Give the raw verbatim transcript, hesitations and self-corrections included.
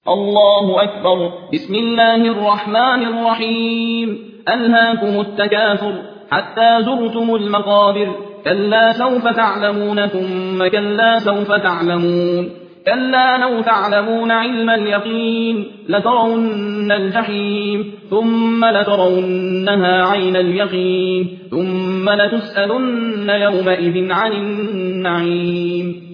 الله أكبر. بسم الله الرحمن الرحيم. ألهاكم التكاثر حتى زرتم المقابر. كلا سوف تعلمون ثم كلا سوف تعلمون. كلا لو تعلمون علم اليقين لترون الجحيم ثم لترونها عين اليقين ثم لتسألن يومئذ عن النعيم.